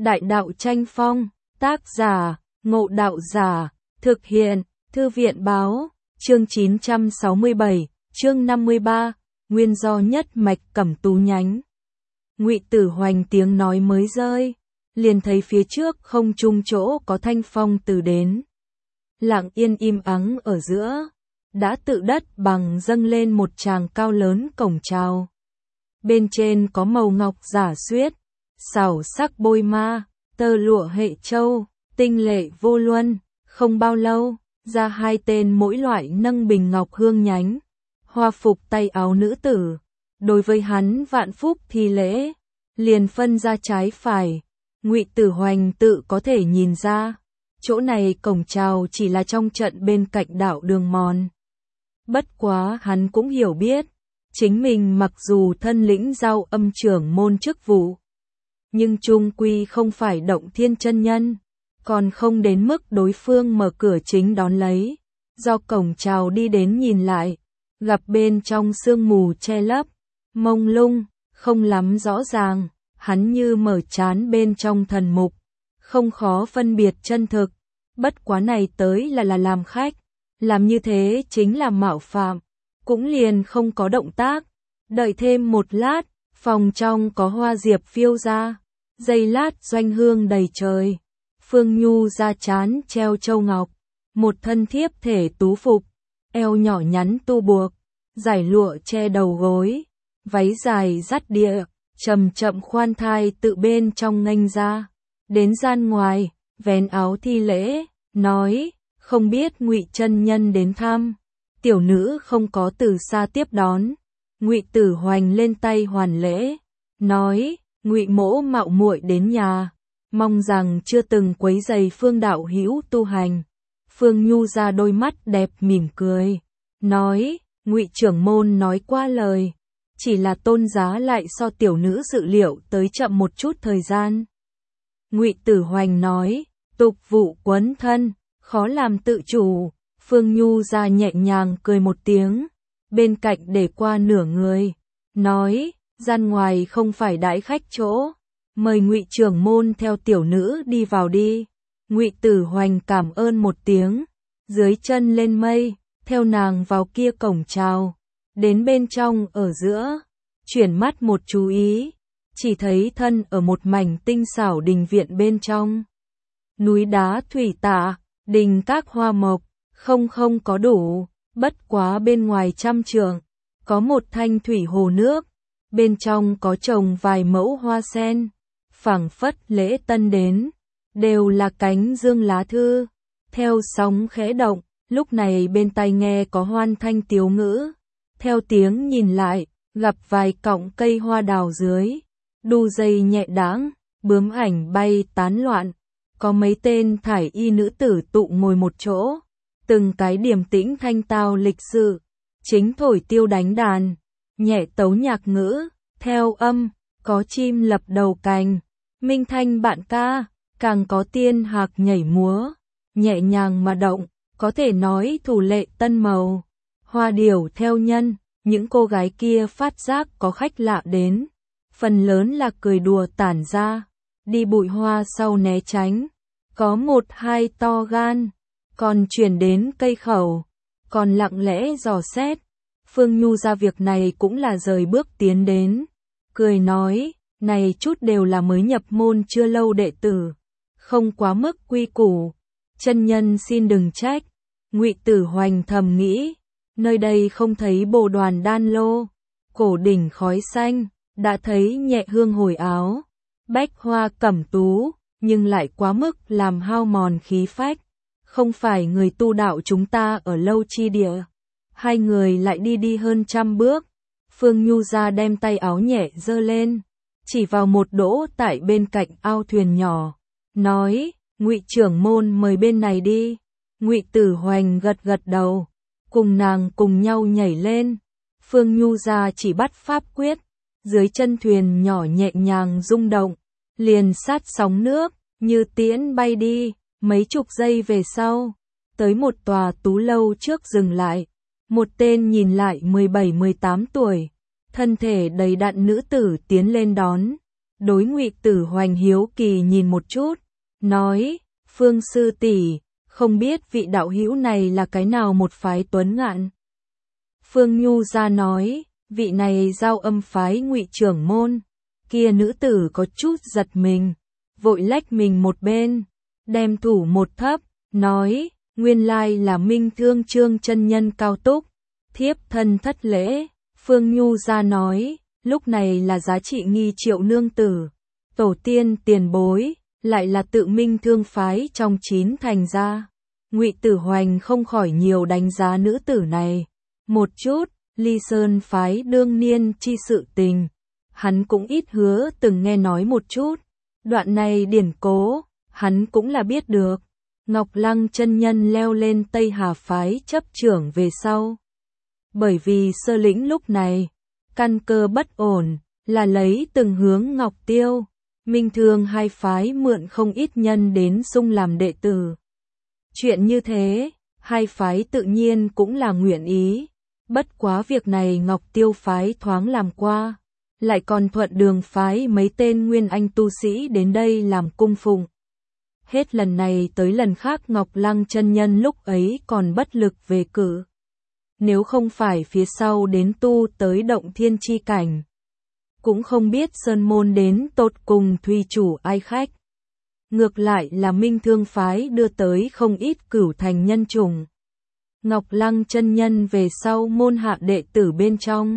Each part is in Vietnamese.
Đại đạo tranh phong, tác giả, Ngộ Đạo Giả, thực hiện, Thư viện báo, chương 967, chương 53, nguyên do nhất mạch Cẩm Tú nhánh. Ngụy Tử Hoành tiếng nói mới rơi, liền thấy phía trước không trung chỗ có thanh phong từ đến. Lặng yên im ắng ở giữa, đã tự đất bằng dâng lên một tràng cao lớn cổng chào. Bên trên có màu ngọc giả xuyết, xảo sắc bôi ma, tơ lụa hệ châu, tinh lệ vô luân. Không bao lâu, ra hai tên mỗi loại nâng bình ngọc hương nhánh, hoa phục tay áo nữ tử. Đối với hắn vạn phúc thi lễ, liền phân ra trái phải. Ngụy Tử Hoành tự có thể nhìn ra, chỗ này cổng chào chỉ là trong trận bên cạnh đạo đường mòn. Bất quá hắn cũng hiểu biết, chính mình mặc dù thân lĩnh giao âm trưởng môn chức vụ, nhưng chung quy không phải Động Thiên chân nhân, còn không đến mức đối phương mở cửa chính đón lấy. Do cổng chào đi đến nhìn lại, gặp bên trong sương mù che lấp, mông lung, không lắm rõ ràng, hắn như mở trán bên trong thần mục, không khó phân biệt chân thực. Bất quá này tới là làm khách, làm như thế chính là mạo phạm, cũng liền không có động tác. Đợi thêm một lát, phòng trong có hoa diệp phiêu ra, giây lát doanh hương đầy trời. Phương Nhu ra trán treo châu ngọc, một thân thiếp thể tú phục, eo nhỏ nhắn tu buộc, giải lụa che đầu gối, váy dài dắt địa, chậm chậm khoan thai tự bên trong nghênh ra. Đến gian ngoài, vén áo thi lễ, nói, không biết Ngụy chân nhân đến thăm. Tiểu nữ không có từ xa tiếp đón. Ngụy Tử Hoành lên tay hoàn lễ, nói, Ngụy mỗ mạo muội đến nhà, mong rằng chưa từng quấy rầy Phương đạo hữu tu hành. Phương Nhu ra đôi mắt đẹp mỉm cười, nói, Ngụy trưởng môn nói qua lời, chỉ là tôn giá lại so tiểu nữ dự liệu tới chậm một chút thời gian. Ngụy Tử Hoành nói, tục vụ quấn thân, khó làm tự chủ. Phương Nhu ra nhẹ nhàng cười một tiếng, bên cạnh để qua nửa người, nói, gian ngoài không phải đãi khách chỗ, mời Ngụy trưởng môn theo tiểu nữ đi vào đi. Ngụy Tử Hoành cảm ơn một tiếng, dưới chân lên mây, theo nàng vào kia cổng chào. Đến bên trong ở giữa, chuyển mắt một chú ý, chỉ thấy thân ở một mảnh tinh xảo đình viện bên trong. Núi đá thủy tạ, đình các hoa mộc, không có đủ, bất quá bên ngoài trăm trượng, có một thanh thủy hồ nước, bên trong có trồng vài mẫu hoa sen, phảng phất lễ tân đến, đều là cánh dương lá thư, theo sóng khẽ động, lúc này bên tai nghe có hoan thanh tiếu ngữ, theo tiếng nhìn lại, gặp vài cọng cây hoa đào dưới, đu dây nhẹ đãng, bướm ảnh bay tán loạn, có mấy tên thải y nữ tử tụ ngồi một chỗ, từng cái điềm tĩnh thanh tao lịch sự, chính thổi tiêu đánh đàn, nhẹ tấu nhạc ngữ, theo âm, có chim lập đầu cành, minh thanh bạn ca, càng có tiên hạc nhảy múa, nhẹ nhàng mà động, có thể nói thủ lệ tân màu. Hoa điểu theo nhân, những cô gái kia phát giác có khách lạ đến, phần lớn là cười đùa tản ra, đi bụi hoa sau né tránh, có một hai to gan, còn chuyển đến cây khẩu, còn lặng lẽ dò xét. Phương Nhu ra việc này cũng là rời bước tiến đến, cười nói, này chút đều là mới nhập môn chưa lâu đệ tử, không quá mức quy củ, chân nhân xin đừng trách. Ngụy Tử Hoành thầm nghĩ, nơi đây không thấy bồ đoàn đan lô, cổ đỉnh khói xanh, đã thấy nhẹ hương hồi áo, bách hoa cẩm tú, nhưng lại quá mức làm hao mòn khí phách, không phải người tu đạo chúng ta ở lâu chi địa. Hai người lại đi hơn 100 bước, Phương Nhu ra đem tay áo nhẹ giơ lên, chỉ vào một đỗ tại bên cạnh ao thuyền nhỏ, nói, Ngụy trưởng môn mời bên này đi. Ngụy Tử Hoành gật đầu, cùng nàng cùng nhau nhảy lên. Phương Nhu ra chỉ bắt pháp quyết, dưới chân thuyền nhỏ nhẹ nhàng rung động, liền sát sóng nước, như tiễn bay đi. Mấy chục giây về sau, tới một tòa tú lâu trước dừng lại, một tên nhìn lại 17-18 tuổi, thân thể đầy đặn nữ tử tiến lên đón, đối Ngụy Tử Hoành hiếu kỳ nhìn một chút, nói, Phương sư tỷ, không biết vị đạo hữu này là cái nào một phái tuấn ngạn. Phương Nhu ra nói, vị này giao âm phái Ngụy trưởng môn. Kia nữ tử có chút giật mình, vội lách mình một bên, đem thủ một thấp, nói, nguyên lai là Minh Thương Trương chân nhân cao túc, thiếp thân thất lễ. Phương Nhu ra nói, lúc này là giá trị nghi Triệu nương tử, tổ tiên tiền bối, lại là tự Minh Thương phái trong 9 thành gia. Ngụy Tử Hoành không khỏi nhiều đánh giá nữ tử này một chút. Ly Sơn phái đương niên chi sự tình, hắn cũng ít hứa từng nghe nói một chút. Đoạn này điển cố, hắn cũng là biết được. Ngọc Lăng chân nhân leo lên Tây Hà phái chấp trưởng về sau. Bởi vì Sơ Lĩnh lúc này, căn cơ bất ổn, là lấy từng hướng Ngọc Tiêu, Minh Thương hai phái mượn không ít nhân đến xung làm đệ tử. Chuyện như thế, hai phái tự nhiên cũng là nguyện ý. Bất quá việc này Ngọc Tiêu phái thoáng làm qua, lại còn Thuận Đường phái mấy tên nguyên anh tu sĩ đến đây làm cung phụng. Hết lần này tới lần khác Ngọc Lăng chân nhân lúc ấy còn bất lực về cử. Nếu không phải phía sau đến tu tới động thiên chi cảnh, cũng không biết sơn môn đến tột cùng thủy chủ ai khách. Ngược lại là Minh Thương phái đưa tới không ít cửu thành nhân chủng. Ngọc Lăng chân nhân về sau môn hạ đệ tử bên trong,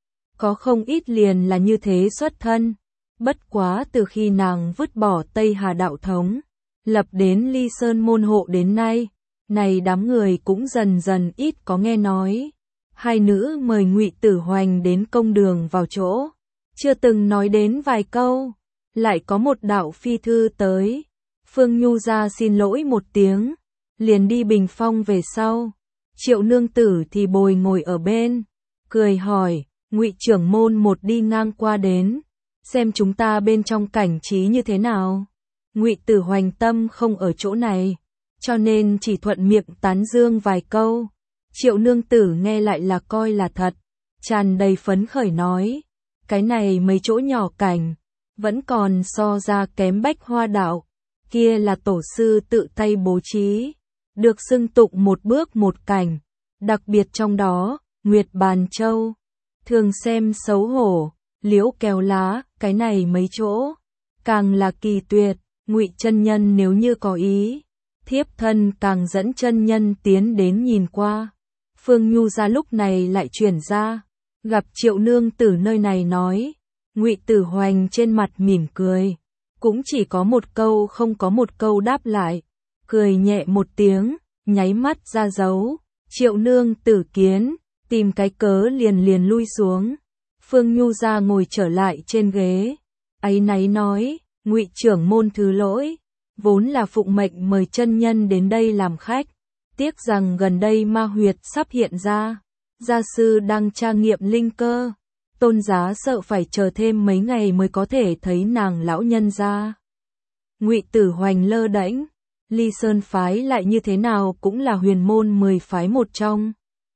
có không ít liền là như thế xuất thân. Bất quá từ khi nàng vứt bỏ Tây Hà đạo thống, lập đến Ly Sơn môn hộ đến nay, này đám người cũng dần dần ít có nghe nói. Hai nữ mời Ngụy Tử Hoành đến công đường vào chỗ, chưa từng nói đến vài câu, lại có một đạo phi thư tới. Phương Nhu ra xin lỗi một tiếng, liền đi bình phong về sau. Triệu nương tử thì bồi ngồi ở bên, cười hỏi, Ngụy trưởng môn một đi ngang qua đến, xem chúng ta bên trong cảnh trí như thế nào. Ngụy Tử Hoành tâm không ở chỗ này, cho nên chỉ thuận miệng tán dương vài câu. Triệu nương tử nghe lại là coi là thật, tràn đầy phấn khởi nói, cái này mấy chỗ nhỏ cảnh, vẫn còn so ra kém Bách Hoa đạo, kia là tổ sư tự tay bố trí. Được xưng tụng một bước một cảnh, đặc biệt trong đó, Nguyệt Bàn Châu, thường xem xấu hổ, liễu kèo lá, cái này mấy chỗ, càng là kỳ tuyệt. Ngụy chân nhân nếu như có ý, thiếp thân càng dẫn chân nhân tiến đến nhìn qua. Phương Nhu ra lúc này lại chuyển ra, gặp Triệu nương tử nơi này nói. Ngụy Tử Hoành trên mặt mỉm cười, cũng chỉ có một câu không có một câu đáp lại. Cười nhẹ một tiếng, nháy mắt ra dấu, Triệu nương tử kiến, tìm cái cớ liền lui xuống. Phương Nhu ra ngồi trở lại trên ghế, áy náy nói, Ngụy trưởng môn thứ lỗi, vốn là phụng mệnh mời chân nhân đến đây làm khách, tiếc rằng gần đây ma huyệt sắp hiện ra, gia sư đang tra nghiệm linh cơ, tôn giá sợ phải chờ thêm mấy ngày mới có thể thấy nàng lão nhân ra. Ngụy Tử Hoành lơ đễnh, Ly Sơn phái lại như thế nào cũng là huyền môn 10 phái một trong.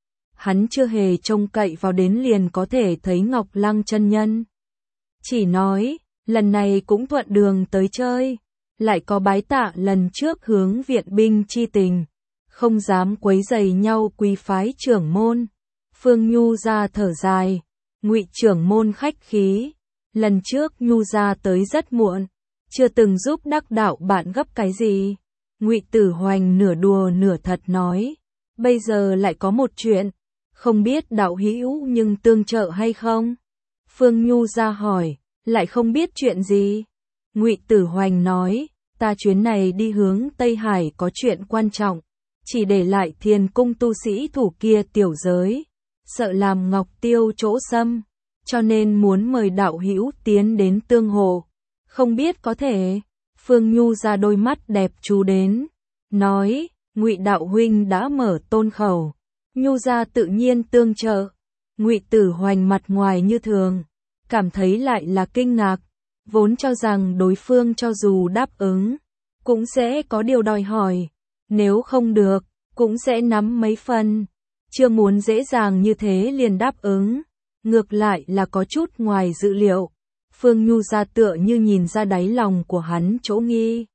Hắn chưa hề trông cậy vào đến liền có thể thấy Ngọc Lăng chân nhân. Chỉ nói, lần này cũng thuận đường tới chơi, lại có bái tạ lần trước hướng viện binh chi tình, không dám quấy rầy nhau quý phái trưởng môn. Phương Nhu ra thở dài, Ngụy trưởng môn khách khí, lần trước Nhu ra tới rất muộn, chưa từng giúp đắc đạo bạn gấp cái gì. Ngụy Tử Hoành nửa đùa nửa thật nói, bây giờ lại có một chuyện, không biết đạo hữu nhưng tương trợ hay không? Phương Nhu ra hỏi, lại không biết chuyện gì? Ngụy Tử Hoành nói, ta chuyến này đi hướng Tây Hải có chuyện quan trọng, chỉ để lại Thiền cung tu sĩ thủ kia tiểu giới, sợ làm Ngọc Tiêu chỗ xâm, cho nên muốn mời đạo hữu tiến đến tương hộ, không biết có thể. Phương Nhu ra đôi mắt đẹp chú đến, nói, Ngụy đạo huynh đã mở tôn khẩu, Nhu ra tự nhiên tương trợ. Ngụy Tử Hoành mặt ngoài như thường, cảm thấy lại là kinh ngạc, vốn cho rằng đối phương cho dù đáp ứng, cũng sẽ có điều đòi hỏi, nếu không được, cũng sẽ nắm mấy phần, chưa muốn dễ dàng như thế liền đáp ứng, ngược lại là có chút ngoài dự liệu. Phương Nhu ra tựa như nhìn ra đáy lòng của hắn chỗ nghi.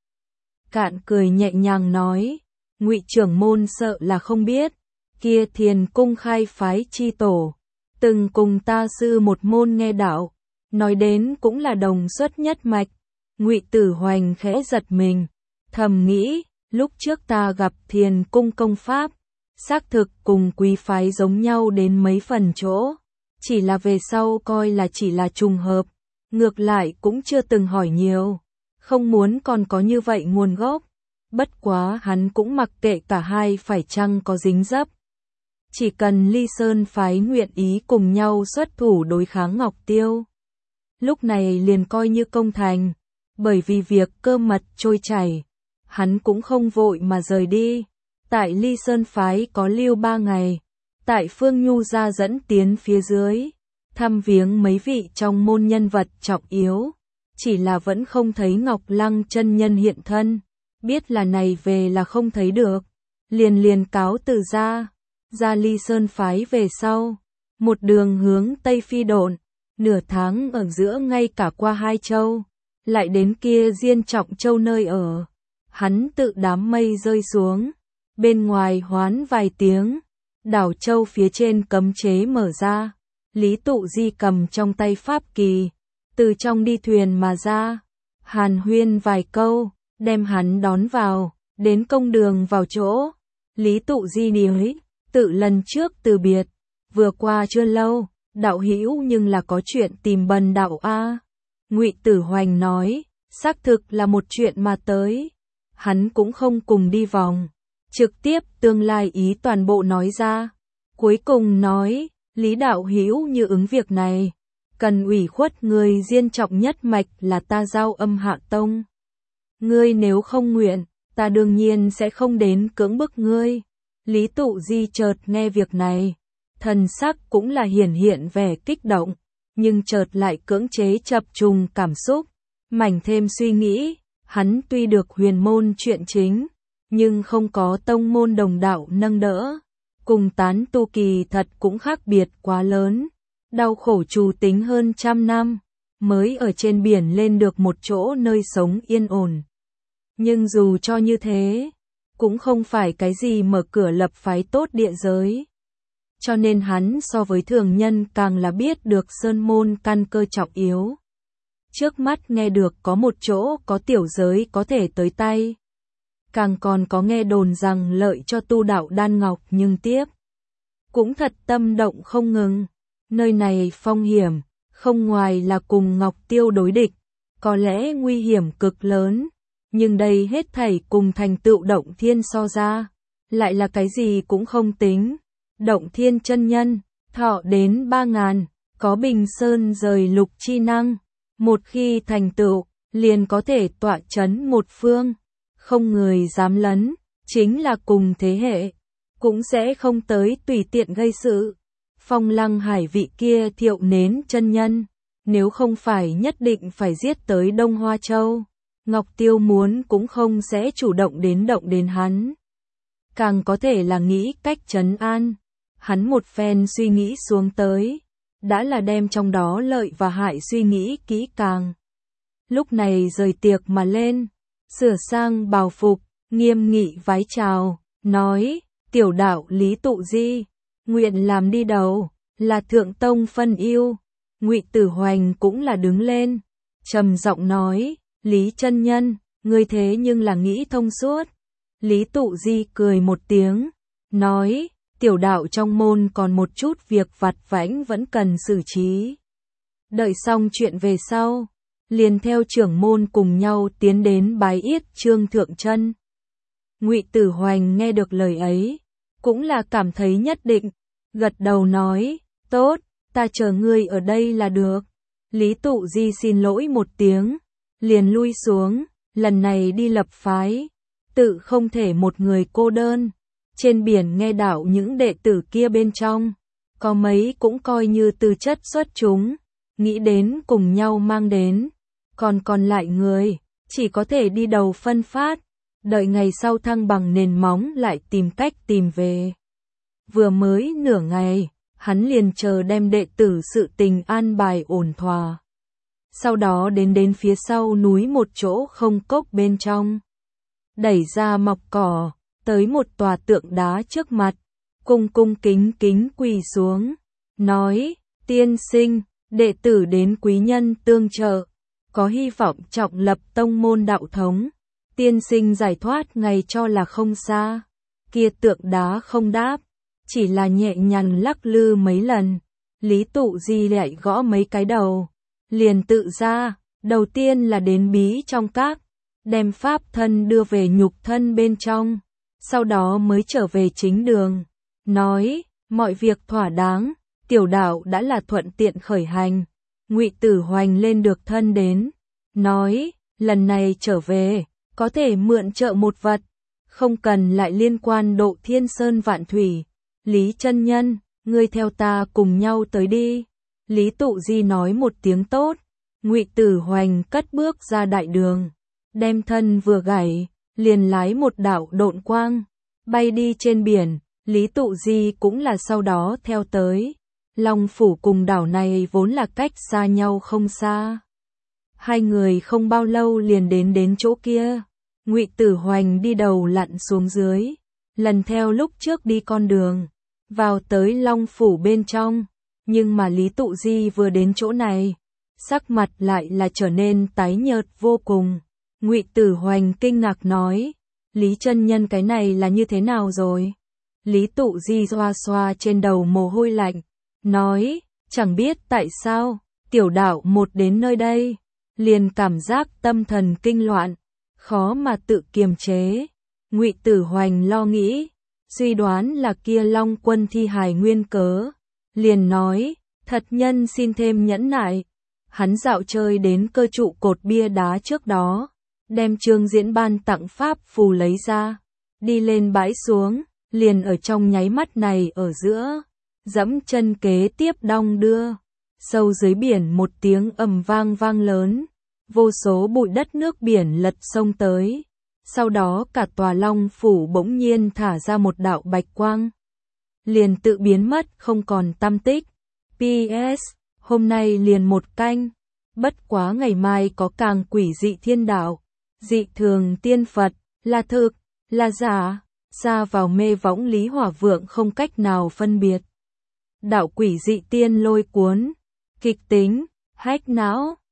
Cạn cười nhẹ nhàng nói, Ngụy trưởng môn sợ là không biết, kia Thiền Cung khai phái chi tổ, từng cùng ta sư một môn nghe đạo, nói đến cũng là đồng xuất nhất mạch. Ngụy Tử Hoành khẽ giật mình, thầm nghĩ, lúc trước ta gặp Thiền Cung công pháp, xác thực cùng quý phái giống nhau đến mấy phần chỗ, chỉ là về sau coi là chỉ là trùng hợp, ngược lại cũng chưa từng hỏi nhiều, không muốn còn có như vậy nguồn gốc. Bất quá hắn cũng mặc kệ cả hai phải chăng có dính dấp. Chỉ cần Ly Sơn phái nguyện ý cùng nhau xuất thủ đối kháng Ngọc Tiêu, lúc này liền coi như công thành, bởi vì việc cơ mật trôi chảy, hắn cũng không vội mà rời đi. Tại Ly Sơn phái có lưu 3 ngày, tại Phương Nhu ra dẫn tiến phía dưới, thăm viếng mấy vị trong môn nhân vật trọng yếu, chỉ là vẫn không thấy Ngọc Lăng chân nhân hiện thân, biết là này về là không thấy được, liền cáo từ ra Ly Sơn phái về sau, một đường hướng Tây phi độn, nửa tháng ở giữa ngay cả qua 2 châu, lại đến kia Diên Trọng Châu nơi ở, hắn tự đám mây rơi xuống, bên ngoài hoán vài tiếng, đảo châu phía trên cấm chế mở ra, Lý Tụ Di cầm trong tay pháp kỳ, từ trong đi thuyền mà ra, hàn huyên vài câu, đem hắn đón vào, đến công đường vào chỗ, Lý Tụ Di nói, tự lần trước từ biệt, vừa qua chưa lâu, đạo hữu nhưng là có chuyện tìm Bần đạo a. Ngụy Tử Hoành nói, xác thực là một chuyện mà tới, hắn cũng không cùng đi vòng, trực tiếp tương lai ý toàn bộ nói ra, cuối cùng nói, Lý đạo hữu như ứng việc này, cần ủy khuất người Diên Trọng nhất mạch là ta Giao Âm Hạ Tông. Ngươi nếu không nguyện, ta đương nhiên sẽ không đến cưỡng bức ngươi. Lý Tụ Di chợt nghe việc này, thần sắc cũng là hiện vẻ kích động, nhưng chợt lại cưỡng chế chập trùng cảm xúc, mảnh thêm suy nghĩ, hắn tuy được huyền môn chuyện chính, nhưng không có tông môn đồng đạo nâng đỡ, cùng tán tu kỳ thật cũng khác biệt quá lớn, đau khổ trù tính hơn 100 năm, mới ở trên biển lên được một chỗ nơi sống yên ổn. Nhưng dù cho như thế, cũng không phải cái gì mở cửa lập phái tốt địa giới. Cho nên hắn so với thường nhân càng là biết được sơn môn căn cơ trọng yếu. Trước mắt nghe được có một chỗ có tiểu giới có thể tới tay. Càng còn có nghe đồn rằng lợi cho tu đạo đan ngọc nhưng tiếp. Cũng thật tâm động không ngừng. Nơi này phong hiểm, không ngoài là cùng Ngọc Tiêu đối địch, có lẽ nguy hiểm cực lớn. Nhưng đây hết thảy cùng thành tựu Động Thiên so ra, lại là cái gì cũng không tính. Động Thiên chân nhân, thọ đến 3000, có Bình Sơn rời lục chi năng, một khi thành tựu, liền có thể tọa chấn một phương, không người dám lấn, chính là cùng thế hệ, cũng sẽ không tới tùy tiện gây sự. Phong Lăng Hải vị kia Thiệu Nến chân nhân, nếu không phải nhất định phải giết tới Đông Hoa Châu, Ngọc Tiêu muốn cũng không sẽ chủ động đến hắn. Càng có thể là nghĩ cách trấn an. Hắn một phen suy nghĩ xuống tới, đã là đem trong đó lợi và hại suy nghĩ kỹ càng. Lúc này rời tiệc mà lên, sửa sang bào phục, nghiêm nghị vái chào, nói, tiểu đạo Lý Tụ Di, nguyện làm đi đầu, là thượng tông phân ưu. Ngụy Tử Hoành cũng là đứng lên, trầm giọng nói, Lý chân nhân, ngươi thế nhưng là nghĩ thông suốt. Lý Tụ Di cười một tiếng, nói, tiểu đạo trong môn còn một chút việc vặt vãnh vẫn cần xử trí. Đợi xong chuyện về sau, liền theo trưởng môn cùng nhau tiến đến bái yết Trương Thượng Chân. Ngụy Tử Hoành nghe được lời ấy, cũng là cảm thấy nhất định, gật đầu nói, tốt, ta chờ ngươi ở đây là được. Lý Tụ Di xin lỗi một tiếng, liền lui xuống, lần này đi lập phái, tự không thể một người cô đơn. Trên biển nghe đạo những đệ tử kia bên trong, có mấy cũng coi như tư chất xuất chúng, nghĩ đến cùng nhau mang đến, còn lại người, chỉ có thể đi đầu phân phát, đợi ngày sau thăng bằng nền móng lại tìm cách tìm về. Vừa mới nửa ngày, hắn liền chờ đem đệ tử sự tình an bài ổn thỏa. sau đó đến phía sau núi một chỗ không cốc bên trong. Đẩy ra mọc cỏ, tới một tòa tượng đá trước mặt, cung kính quỳ xuống, nói, tiên sinh, đệ tử đến quý nhân tương trợ, có hy vọng trọng lập tông môn đạo thống, tiên sinh giải thoát ngày cho là không xa. Kia tượng đá không đáp, chỉ là nhẹ nhàng lắc lư mấy lần, Lý Tụ Di lại gõ mấy cái đầu, liền tự ra, đầu tiên là đến bí trong các, đem pháp thân đưa về nhục thân bên trong, sau đó mới trở về chính đường, nói, mọi việc thỏa đáng, tiểu đạo đã là thuận tiện khởi hành. Ngụy Tử Hoành lên được thân đến, nói, lần này trở về, có thể mượn trợ một vật, không cần lại liên quan độ thiên sơn vạn thủy. Lý chân nhân, ngươi theo ta cùng nhau tới đi. Lý Tụ Di nói một tiếng tốt, Ngụy Tử Hoành cất bước ra đại đường, đem thân vừa gảy, liền lái một đạo độn quang, bay đi trên biển. Lý Tụ Di cũng là sau đó theo tới. Long Phủ cùng đảo này vốn là cách xa nhau không xa. Hai người không bao lâu liền đến chỗ kia. Ngụy Tử Hoành đi đầu lặn xuống dưới, lần theo lúc trước đi con đường, vào tới Long Phủ bên trong. Nhưng mà Lý Tụ Di vừa đến chỗ này, sắc mặt lại là trở nên tái nhợt vô cùng. Ngụy Tử Hoành kinh ngạc nói, Lý chân nhân cái này là như thế nào rồi? Lý Tụ Di xoa xoa trên đầu mồ hôi lạnh, nói, chẳng biết tại sao, tiểu đạo một đến nơi đây, liền cảm giác tâm thần kinh loạn, khó mà tự kiềm chế. Ngụy Tử Hoành lo nghĩ, suy đoán là kia Long Quân thi hài nguyên cớ, liền nói, thật nhân xin thêm nhẫn nại. Hắn dạo chơi đến cơ trụ cột bia đá trước đó, đem Trương Diễn ban tặng pháp phù lấy ra, đi lên bãi xuống, liền ở trong nháy mắt này ở giữa, dẫm chân kế tiếp đong đưa, sâu dưới biển một tiếng ầm vang lớn, vô số bụi đất nước biển lật sông tới, sau đó cả tòa Long Phủ bỗng nhiên thả ra một đạo bạch quang, liền tự biến mất không còn tăm tích. PS, hôm nay liền một canh, bất quá ngày mai có càng quỷ dị thiên đạo, dị thường tiên Phật, là thực, là giả, xa vào mê võng Lý Hỏa Vượng không cách nào phân biệt. Đạo quỷ dị tiên lôi cuốn, kịch tính, hách não.